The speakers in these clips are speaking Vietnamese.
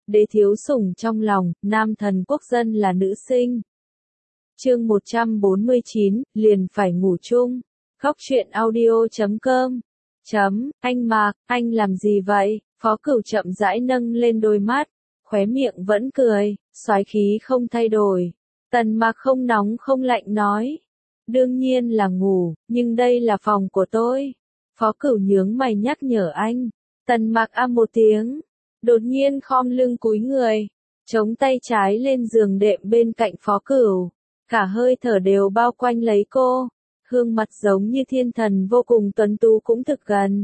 đế thiếu sủng trong lòng, nam thần quốc dân là nữ sinh. Chương 149, liền phải ngủ chung. Góc truyện audio.com. Anh Mạc, anh làm gì vậy? Phó Cửu chậm rãi nâng lên đôi mắt, khóe miệng vẫn cười, soái khí không thay đổi. Tần Mạc không nóng không lạnh nói. Đương nhiên là ngủ, nhưng đây là phòng của tôi. Phó Cửu nhướng mày nhắc nhở anh. Tần Mạc một tiếng, đột nhiên khom lưng cúi người, chống tay trái lên giường đệm bên cạnh Phó Cửu. Cả hơi thở đều bao quanh lấy cô, gương mặt giống như thiên thần vô cùng tuấn tú cũng thực gần.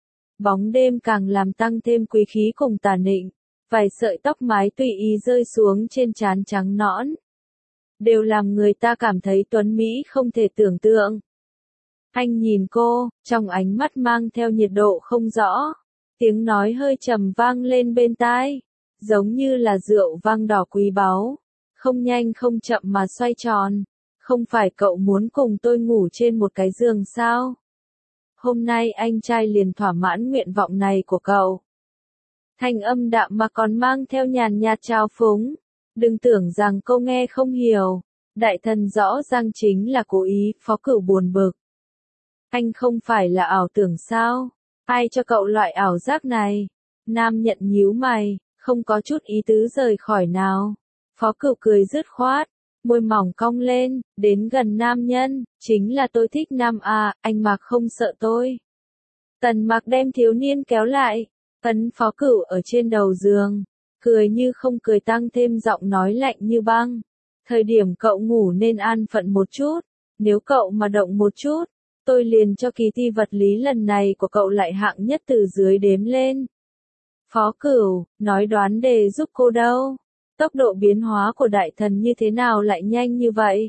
Bóng đêm càng làm tăng thêm quý khí cùng tà nịnh, vài sợi tóc mái tùy ý rơi xuống trên trán trắng nõn. Đều làm người ta cảm thấy tuấn mỹ không thể tưởng tượng. Anh nhìn cô, trong ánh mắt mang theo nhiệt độ không rõ, tiếng nói hơi trầm vang lên bên tai, giống như là rượu vang đỏ quý báu. Không nhanh không chậm mà xoay tròn. Không phải cậu muốn cùng tôi ngủ trên một cái giường sao? Hôm nay anh trai liền thỏa mãn nguyện vọng này của cậu. Thanh âm đạm mà còn mang theo nhàn nhạt trào phúng. Đừng tưởng rằng cô nghe không hiểu. Đại thần rõ ràng chính là cố ý. Phó Cửu buồn bực. Anh không phải là ảo tưởng sao? Ai cho cậu loại ảo giác này? Nam nhận nhíu mày, không có chút ý tứ rời khỏi nào. Phó Cửu cười dứt khoát, môi mỏng cong lên, đến gần nam nhân, chính là tôi thích nam à, anh Mạc không sợ tôi. Tần Mạc đem thiếu niên kéo lại, ấn Phó Cửu ở trên đầu giường, cười như không cười tăng thêm giọng nói lạnh như băng. Thời điểm cậu ngủ nên an phận một chút, nếu cậu mà động một chút, tôi liền cho kỳ thi vật lý lần này của cậu lại hạng nhất từ dưới đếm lên. Phó Cửu, nói đoán đề giúp cô đâu. Tốc độ biến hóa của đại thần như thế nào lại nhanh như vậy?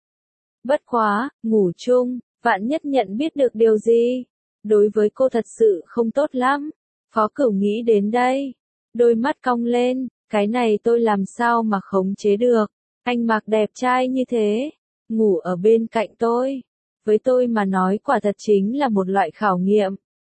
Bất quá, ngủ chung, vạn nhất nhận biết được điều gì? Đối với cô thật sự không tốt lắm. Phó Cửu nghĩ đến đây. Đôi mắt cong lên, cái này tôi làm sao mà khống chế được? Anh Mạc đẹp trai như thế, ngủ ở bên cạnh tôi. Với tôi mà nói quả thật chính là một loại khảo nghiệm.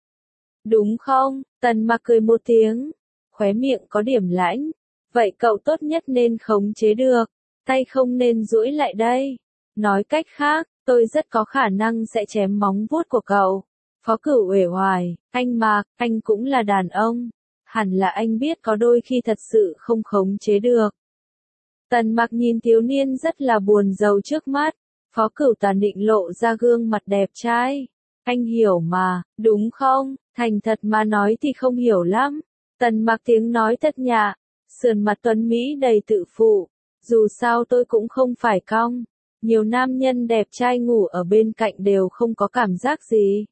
Đúng không? Tần Mạc cười một tiếng, khóe miệng có điểm lãnh. Vậy cậu tốt nhất nên khống chế được, tay không nên duỗi lại đây. Nói cách khác, tôi rất có khả năng sẽ chém móng vuốt của cậu. Phó Cửu uể oải, anh Mạc, anh cũng là đàn ông. Hẳn là anh biết có đôi khi thật sự không khống chế được. Tần Mạc nhìn thiếu niên rất là buồn rầu trước mắt. Phó Cửu tà nịnh lộ ra gương mặt đẹp trai. Anh hiểu mà, đúng không? Thành thật mà nói thì không hiểu lắm. Tần Mạc tiếng nói thật nhạ. Sườn mặt tuấn Mỹ đầy tự phụ, dù sao tôi cũng không phải cong, nhiều nam nhân đẹp trai ngủ ở bên cạnh đều không có cảm giác gì.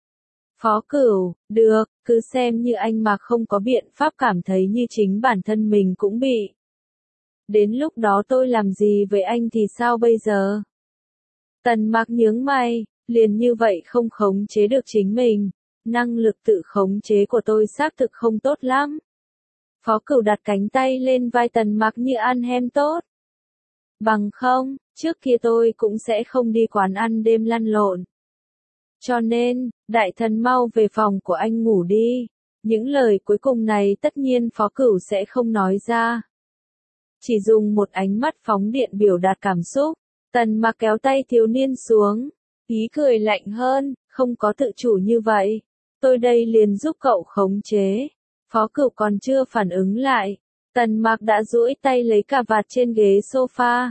Phó Cửu, được, cứ xem như anh mà không có biện pháp cảm thấy như chính bản thân mình cũng bị. Đến lúc đó tôi làm gì với anh thì sao bây giờ? Tần Mạc nhướng mày, liền như vậy không khống chế được chính mình, năng lực tự khống chế của tôi xác thực không tốt lắm. Phó Cửu đặt cánh tay lên vai Tần Mạc như ăn hem tốt. Bằng không, trước kia tôi cũng sẽ không đi quán ăn đêm lăn lộn. Cho nên, đại thần mau về phòng của anh ngủ đi. Những lời cuối cùng này tất nhiên Phó Cửu sẽ không nói ra. Chỉ dùng một ánh mắt phóng điện biểu đạt cảm xúc, Tần Mạc kéo tay thiếu niên xuống. Ý cười lạnh hơn, không có tự chủ như vậy. Tôi đây liền giúp cậu khống chế. Phó Cửu còn chưa phản ứng lại, Tần Mạc đã duỗi tay lấy cà vạt trên ghế sofa.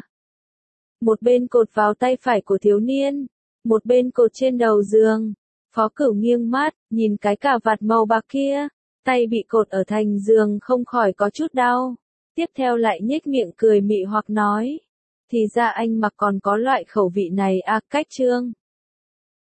Một bên cột vào tay phải của thiếu niên, một bên cột trên đầu giường. Phó Cửu nghiêng mắt, nhìn cái cà vạt màu bạc kia, tay bị cột ở thành giường không khỏi có chút đau. Tiếp theo lại nhếch miệng cười mị hoặc nói, thì ra anh Mạc còn có loại khẩu vị này à, cách trương.